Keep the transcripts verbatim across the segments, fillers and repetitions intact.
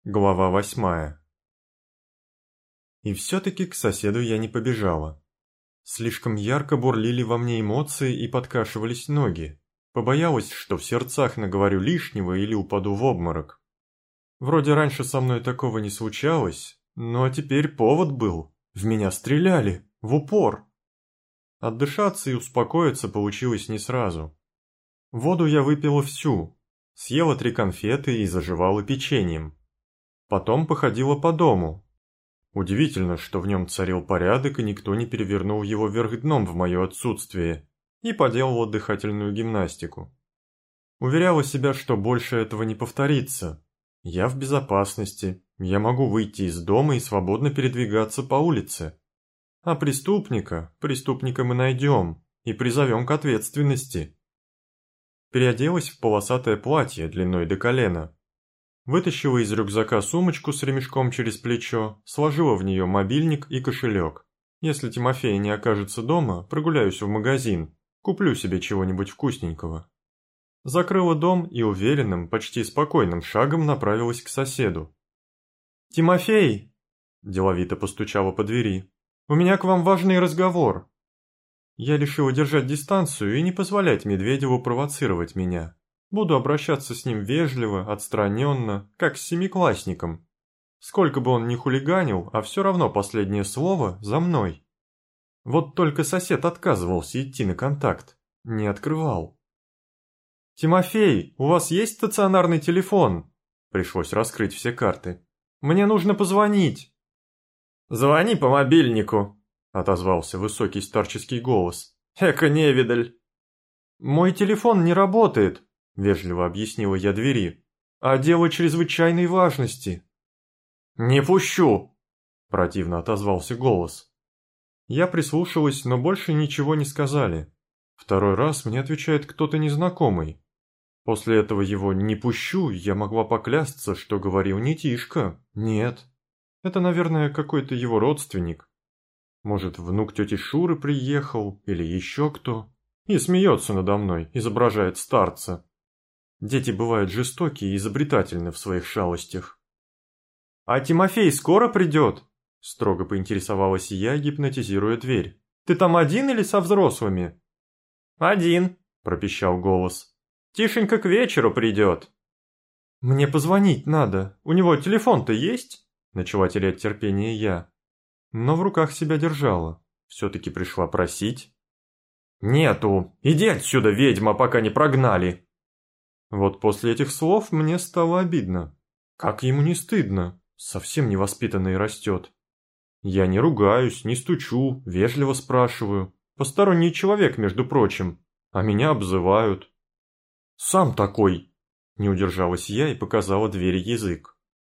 Глава восьмая. И все-таки к соседу я не побежала. Слишком ярко бурлили во мне эмоции и подкашивались ноги. Побоялась, что в сердцах наговорю лишнего или упаду в обморок. Вроде раньше со мной такого не случалось, но теперь повод был. В меня стреляли, в упор. Отдышаться и успокоиться получилось не сразу. Воду я выпила всю, съела три конфеты и заживала печеньем. Потом походила по дому. Удивительно, что в нем царил порядок и никто не перевернул его вверх дном в мое отсутствие, и поделала дыхательную гимнастику. Уверяла себя, что больше этого не повторится. Я в безопасности, я могу выйти из дома и свободно передвигаться по улице. А преступника, преступника мы найдем и призовем к ответственности. Переоделась в полосатое платье длиной до колена. Вытащила из рюкзака сумочку с ремешком через плечо, сложила в нее мобильник и кошелек. Если Тимофей не окажется дома, прогуляюсь в магазин, куплю себе чего-нибудь вкусненького. Закрыла дом и уверенным, почти спокойным шагом направилась к соседу. «Тимофей!» – деловито постучала по двери. «У меня к вам важный разговор». Я решила держать дистанцию и не позволять Медведеву провоцировать меня. Буду обращаться с ним вежливо, отстраненно, как с семиклассником. Сколько бы он ни хулиганил, а все равно последнее слово за мной. Вот только сосед отказывался идти на контакт, не открывал. «Тимофей, у вас есть стационарный телефон?» Пришлось раскрыть все карты. «Мне нужно позвонить». «Звони по мобильнику», — отозвался высокий старческий голос. «Эка невидаль». «Мой телефон не работает», — вежливо объяснила я двери, — «а дело чрезвычайной важности». «Не пущу!» – противно отозвался голос. Я прислушалась, но больше ничего не сказали. Второй раз мне отвечает кто-то незнакомый. После этого его «не пущу» я могла поклясться, что говорил не Тишка. Нет. Это, наверное, какой-то его родственник. Может, внук тети Шуры приехал, или еще кто. И смеется надо мной, изображает старца. Дети бывают жестоки и изобретательны в своих шалостях. «А Тимофей скоро придет?» – строго поинтересовалась я, гипнотизируя дверь. «Ты там один или со взрослыми?» «Один», – пропищал голос. «Тишенько к вечеру придет». «Мне позвонить надо. У него телефон-то есть?» – начала терять терпение я. Но в руках себя держала. Все-таки пришла просить. «Нету. Иди отсюда, ведьма, пока не прогнали». Вот после этих слов мне стало обидно. Как ему не стыдно? Совсем невоспитанный растет. Я не ругаюсь, не стучу, вежливо спрашиваю. Посторонний человек, между прочим. А меня обзывают. «Сам такой!» Не удержалась я и показала двери язык.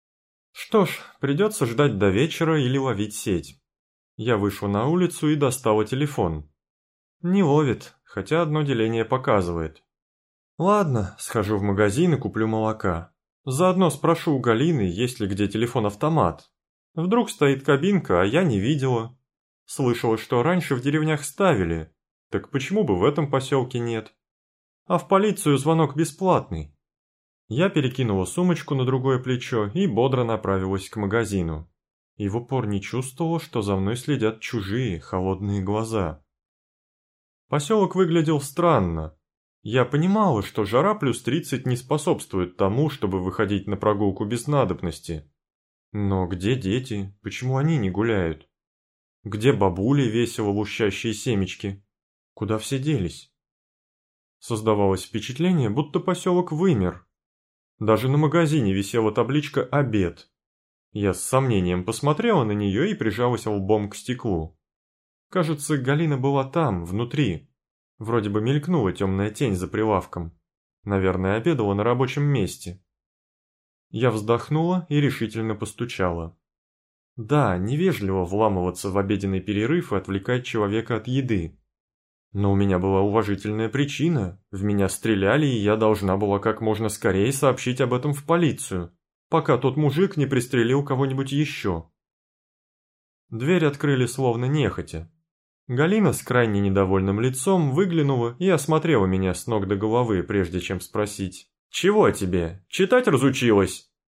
Что ж, придется ждать до вечера или ловить сеть. Я вышла на улицу и достала телефон. Не ловит, хотя одно деление показывает. Ладно, схожу в магазин и куплю молока. Заодно спрошу у Галины, есть ли где телефон-автомат. Вдруг стоит кабинка, а я не видела. Слышала, что раньше в деревнях ставили. Так почему бы в этом поселке нет? А в полицию звонок бесплатный. Я перекинула сумочку на другое плечо и бодро направилась к магазину. И в упор не чувствовала, что за мной следят чужие, холодные глаза. Поселок выглядел странно. Я понимала, что жара плюс тридцать не способствует тому, чтобы выходить на прогулку без надобности. Но где дети? Почему они не гуляют? Где бабули, весело лущащие семечки? Куда все делись? Создавалось впечатление, будто поселок вымер. Даже на магазине висела табличка «Обед». Я с сомнением посмотрела на нее и прижалась лбом к стеклу. Кажется, Галина была там, внутри. Вроде бы мелькнула темная тень за прилавком. Наверное, обедала на рабочем месте. Я вздохнула и решительно постучала. Да, невежливо вламываться в обеденный перерыв и отвлекать человека от еды. Но у меня была уважительная причина. В меня стреляли, и я должна была как можно скорее сообщить об этом в полицию, пока тот мужик не пристрелил кого-нибудь еще. Дверь открыли словно нехотя. Галина с крайне недовольным лицом выглянула и осмотрела меня с ног до головы, прежде чем спросить: «Чего тебе? Читать разучилась?»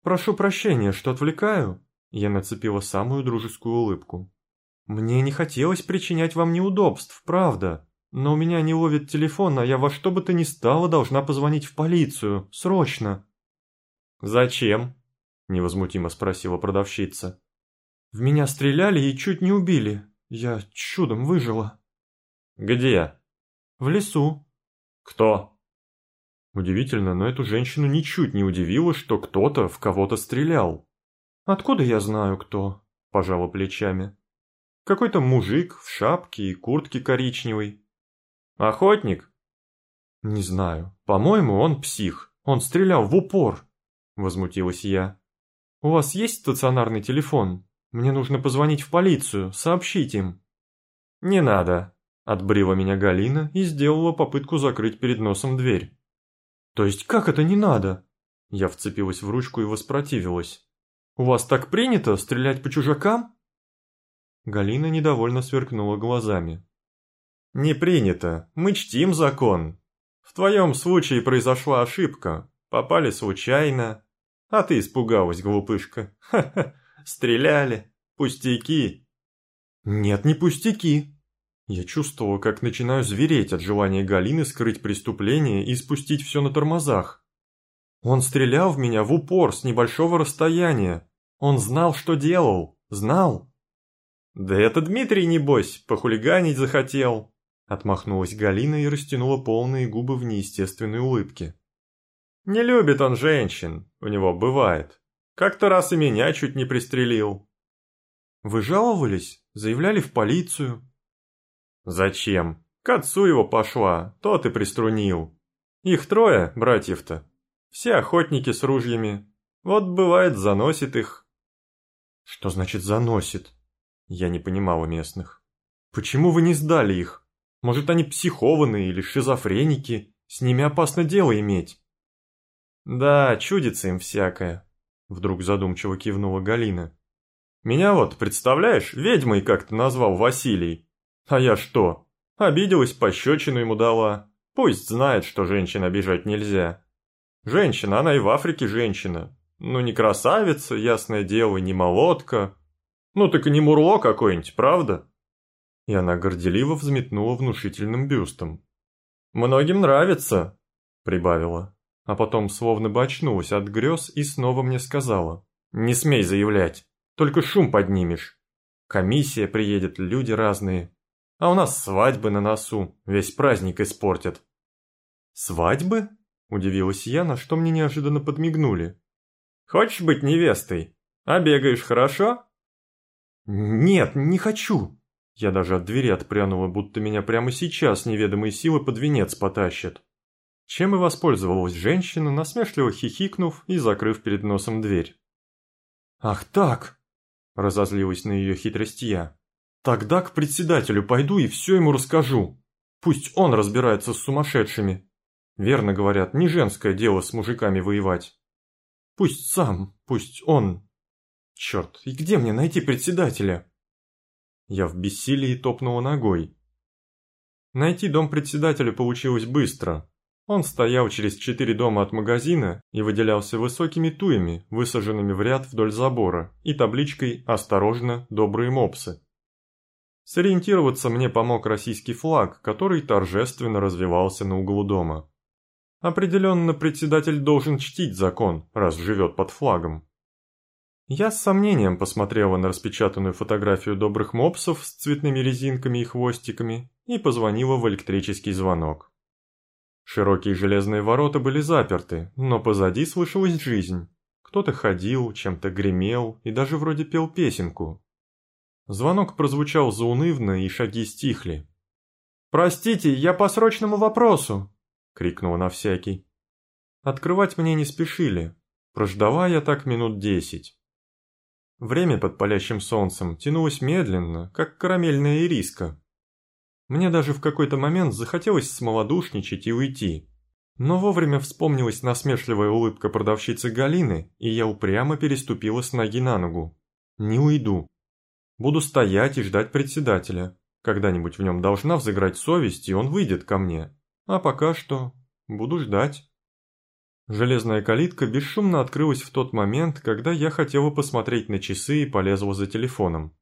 «Прошу прощения, что отвлекаю». Я нацепила самую дружескую улыбку. «Мне не хотелось причинять вам неудобств, правда. Но у меня не ловит телефон, а я во что бы то ни стало должна позвонить в полицию. Срочно». «Зачем?» – невозмутимо спросила продавщица. «В меня стреляли и чуть не убили. Я чудом выжила». «Где?» «В лесу». «Кто?» Удивительно, но эту женщину ничуть не удивило, что кто-то в кого-то стрелял. «Откуда я знаю, кто?» – пожала плечами. «Какой-то мужик в шапке и куртке коричневой». «Охотник?» «Не знаю. По-моему, он псих. Он стрелял в упор», – возмутилась я. «У вас есть стационарный телефон? Мне нужно позвонить в полицию, сообщить им». «Не надо», – отбрила меня Галина и сделала попытку закрыть перед носом дверь. «То есть как это не надо?» Я вцепилась в ручку и воспротивилась. «У вас так принято стрелять по чужакам?» Галина недовольно сверкнула глазами. «Не принято. Мы чтим закон. В твоем случае произошла ошибка. Попали случайно. А ты испугалась, глупышка. Ха-ха. Стреляли. Пустяки». «Нет, не пустяки». Я чувствовала, как начинаю звереть от желания Галины скрыть преступление и спустить все на тормозах. Он стрелял в меня в упор с небольшого расстояния. Он знал, что делал. Знал. «Да это Дмитрий, небось, похулиганить захотел», — отмахнулась Галина и растянула полные губы в неестественной улыбке. «Не любит он женщин, у него бывает. Как-то раз и меня чуть не пристрелил». «Вы жаловались? Заявляли в полицию?» «Зачем? К отцу его пошла, тот и приструнил. Их трое, братьев-то. Все охотники с ружьями. Вот бывает, заносит их». «Что значит заносит?» Я не понимала местных. «Почему вы не сдали их? Может, они психованные или шизофреники? С ними опасно дело иметь». «Да, чудится им всякое», — вдруг задумчиво кивнула Галина. «Меня вот, представляешь, ведьмой как-то назвал Василий. А я что? Обиделась, пощечину ему дала. Пусть знает, что женщин обижать нельзя. Женщина, она и в Африке женщина. Ну не красавица, ясное дело, не молодка. Ну так и не мурло какое-нибудь, правда?» И она горделиво взметнула внушительным бюстом. «Многим нравится», — прибавила. А потом словно бы очнулась от грез и снова мне сказала. «Не смей заявлять, только шум поднимешь. Комиссия приедет, люди разные. А у нас свадьбы на носу, весь праздник испортят». «Свадьбы?» – удивилась я, на что мне неожиданно подмигнули. «Хочешь быть невестой? А бегаешь хорошо?» «Нет, не хочу!» Я даже от двери отпрянула, будто меня прямо сейчас неведомые силы под венец потащат. Чем и воспользовалась женщина, насмешливо хихикнув и закрыв перед носом дверь. «Ах так!» – разозлилась на ее хитрость я. «Тогда к председателю пойду и все ему расскажу. Пусть он разбирается с сумасшедшими. Верно говорят, не женское дело с мужиками воевать. Пусть сам, пусть он. Черт, и где мне найти председателя?» Я в бессилии топнула ногой. Найти дом председателя получилось быстро. Он стоял через четыре дома от магазина и выделялся высокими туями, высаженными в ряд вдоль забора, и табличкой «Осторожно, добрые мопсы». Сориентироваться мне помог российский флаг, который торжественно развевался на углу дома. Определенно, председатель должен чтить закон, раз живет под флагом. Я с сомнением посмотрела на распечатанную фотографию добрых мопсов с цветными резинками и хвостиками и позвонила в электрический звонок. Широкие железные ворота были заперты, но позади слышалась жизнь. Кто-то ходил, чем-то гремел и даже вроде пел песенку. Звонок прозвучал заунывно, и шаги стихли. «Простите, я по срочному вопросу!» — крикнула на всякий. Открывать мне не спешили. Прождала я так минут десять. Время под палящим солнцем тянулось медленно, как карамельная ириска. Мне даже в какой-то момент захотелось смолодушничать и уйти. Но вовремя вспомнилась насмешливая улыбка продавщицы Галины, и я упрямо переступила с ноги на ногу. Не уйду. Буду стоять и ждать председателя. Когда-нибудь в нем должна взыграть совесть, и он выйдет ко мне. А пока что буду ждать. Железная калитка бесшумно открылась в тот момент, когда я хотела посмотреть на часы и полезла за телефоном.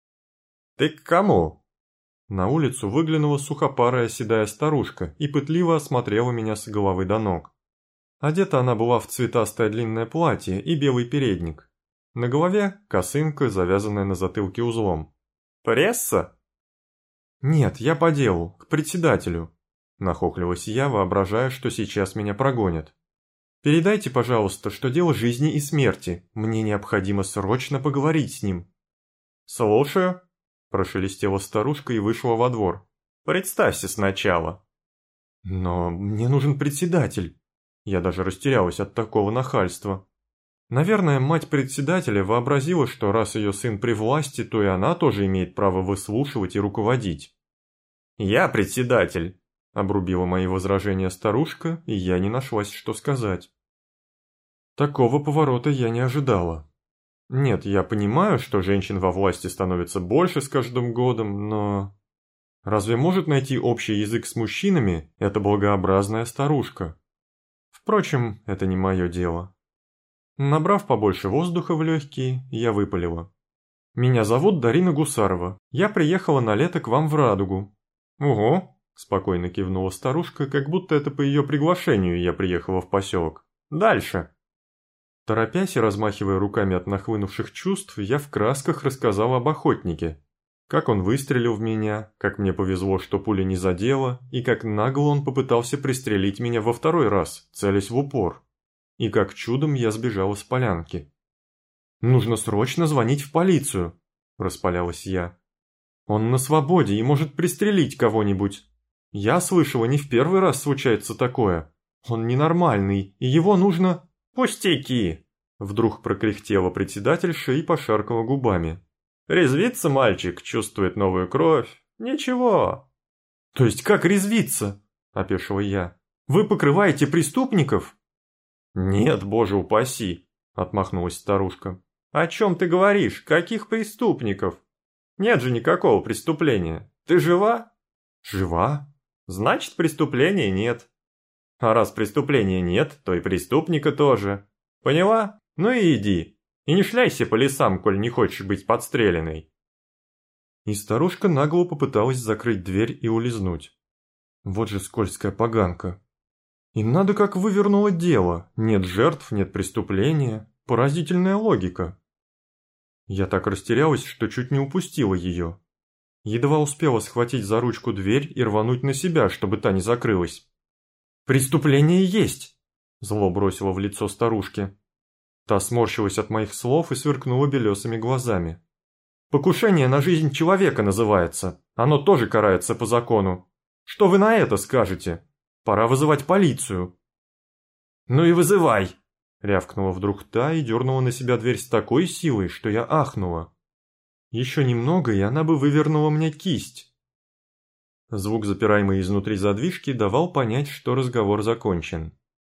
«Ты к кому?» На улицу выглянула сухопарая седая старушка и пытливо осмотрела меня с головы до ног. Одета она была в цветастое длинное платье и белый передник. На голове косынка, завязанная на затылке узлом. «Пресса?» «Нет, я по делу, к председателю», – нахохлилась я, воображая, что сейчас меня прогонят. «Передайте, пожалуйста, что дело жизни и смерти, мне необходимо срочно поговорить с ним». «Слушаю», – прошелестела старушка и вышла во двор. «Представься сначала». «Но мне нужен председатель». Я даже растерялась от такого нахальства. Наверное, мать председателя вообразила, что раз ее сын при власти, то и она тоже имеет право выслушивать и руководить. «Я председатель», – обрубила мои возражения старушка, и я не нашлась, что сказать. Такого поворота я не ожидала. Нет, я понимаю, что женщин во власти становится больше с каждым годом, но... Разве может найти общий язык с мужчинами эта благообразная старушка? Впрочем, это не мое дело. Набрав побольше воздуха в легкие, я выпалила. «Меня зовут Дарина Гусарова. Я приехала на лето к вам в Радугу». «Ого», – спокойно кивнула старушка, как будто это по ее приглашению я приехала в поселок. «Дальше». Торопясь и размахивая руками от нахлынувших чувств, я в красках рассказал об охотнике. Как он выстрелил в меня, как мне повезло, что пуля не задела, и как нагло он попытался пристрелить меня во второй раз, целясь в упор. И как чудом я сбежала с полянки. «Нужно срочно звонить в полицию», – распалялась я. «Он на свободе и может пристрелить кого-нибудь. Я слышала, не в первый раз случается такое. Он ненормальный, и его нужно...» «Пустяки!» – вдруг прокряхтела председательша и пошаркала губами. «Резвится мальчик, чувствует новую кровь. Ничего». «То есть как резвиться?» – опешила я. «Вы покрываете преступников?» «Нет, боже упаси!» – отмахнулась старушка. «О чем ты говоришь? Каких преступников? Нет же никакого преступления. Ты жива?» «Жива? Значит, преступления нет. А раз преступления нет, то и преступника тоже. Поняла? Ну и иди. И не шляйся по лесам, коль не хочешь быть подстреленной». И старушка нагло попыталась закрыть дверь и улизнуть. Вот же скользкая поганка. И надо как вывернуло дело. Нет жертв, нет преступления. Поразительная логика. Я так растерялась, что чуть не упустила ее. Едва успела схватить за ручку дверь и рвануть на себя, чтобы та не закрылась. «Преступление есть!» – зло бросила в лицо старушке. Та сморщилась от моих слов и сверкнула белесыми глазами. «Покушение на жизнь человека называется. Оно тоже карается по закону. Что вы на это скажете? Пора вызывать полицию». «Ну и вызывай!» – рявкнула вдруг та и дернула на себя дверь с такой силой, что я ахнула. Еще немного, и она бы вывернула мне кисть. Звук запираемой изнутри задвижки давал понять, что разговор закончен.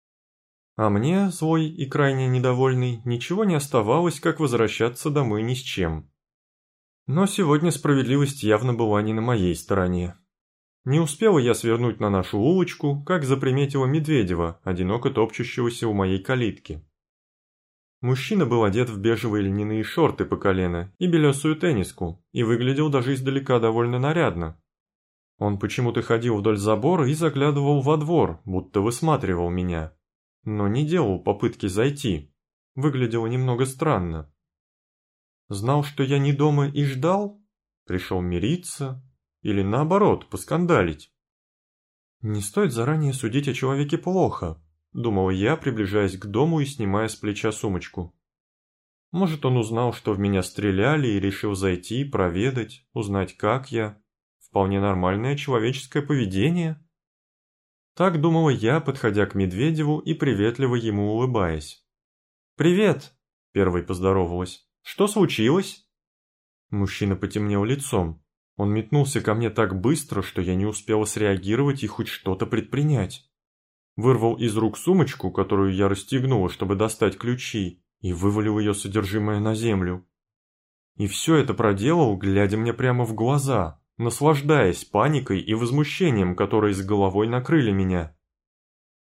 А мне, злой и крайне недовольный, ничего не оставалось, как возвращаться домой ни с чем. Но сегодня справедливость явно была не на моей стороне. Не успела я свернуть на нашу улочку, как заприметила Медведева, одиноко топчущегося у моей калитки. Мужчина был одет в бежевые льняные шорты по колено и белесую тенниску, и выглядел даже издалека довольно нарядно. Он почему-то ходил вдоль забора и заглядывал во двор, будто высматривал меня. Но не делал попытки зайти. Выглядело немного странно. Знал, что я не дома и ждал? Пришел мириться? Или наоборот, поскандалить? Не стоит заранее судить о человеке плохо, думала я, приближаясь к дому и снимая с плеча сумочку. Может, он узнал, что в меня стреляли, и решил зайти, проведать, узнать, как я. Вполне нормальное человеческое поведение. Так думала я, подходя к Медведеву и приветливо ему улыбаясь. «Привет!» – первой поздоровалась. «Что случилось?» Мужчина потемнел лицом. Он метнулся ко мне так быстро, что я не успела среагировать и хоть что-то предпринять. Вырвал из рук сумочку, которую я расстегнула, чтобы достать ключи, и вывалил ее содержимое на землю. И все это проделал, глядя мне прямо в глаза, наслаждаясь паникой и возмущением, которые с головой накрыли меня.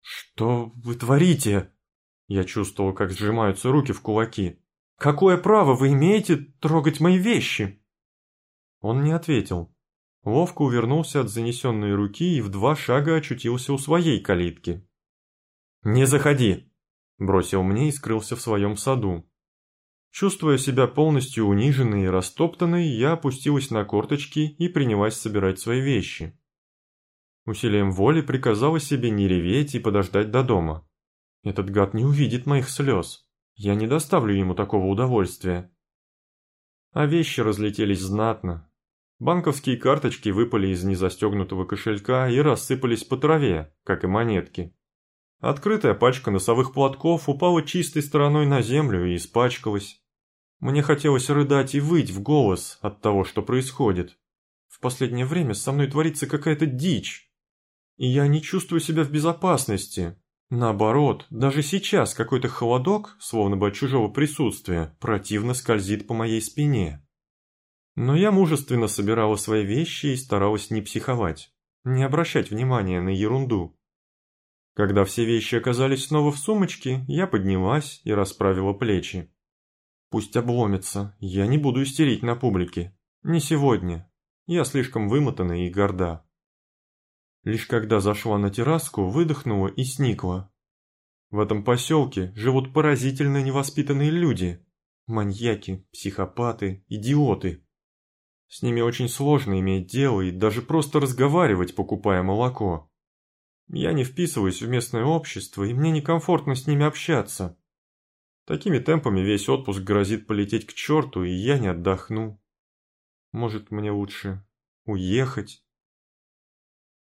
«Что вы творите?» Я чувствовал, как сжимаются руки в кулаки. «Какое право вы имеете трогать мои вещи?» Он не ответил. Ловко увернулся от занесенной руки и в два шага очутился у своей калитки. «Не заходи!» – бросил мне и скрылся в своем саду. Чувствуя себя полностью униженной и растоптанной, я опустилась на корточки и принялась собирать свои вещи. Усилием воли приказала себе не реветь и подождать до дома. Этот гад не увидит моих слез. Я не доставлю ему такого удовольствия. А вещи разлетелись знатно. Банковские карточки выпали из незастегнутого кошелька и рассыпались по траве, как и монетки. Открытая пачка носовых платков упала чистой стороной на землю и испачкалась. Мне хотелось рыдать и выть в голос от того, что происходит. В последнее время со мной творится какая-то дичь. И я не чувствую себя в безопасности. Наоборот, даже сейчас какой-то холодок, словно бы от чужого присутствия, противно скользит по моей спине. Но я мужественно собирала свои вещи и старалась не психовать, не обращать внимания на ерунду. Когда все вещи оказались снова в сумочке, я поднялась и расправила плечи. Пусть обломится, я не буду истерить на публике. Не сегодня. Я слишком вымотана и горда. Лишь когда зашла на терраску, выдохнула и сникла. В этом поселке живут поразительно невоспитанные люди. Маньяки, психопаты, идиоты. С ними очень сложно иметь дело и даже просто разговаривать, покупая молоко. Я не вписываюсь в местное общество, и мне некомфортно с ними общаться. Такими темпами весь отпуск грозит полететь к черту, и я не отдохну. Может, мне лучше уехать?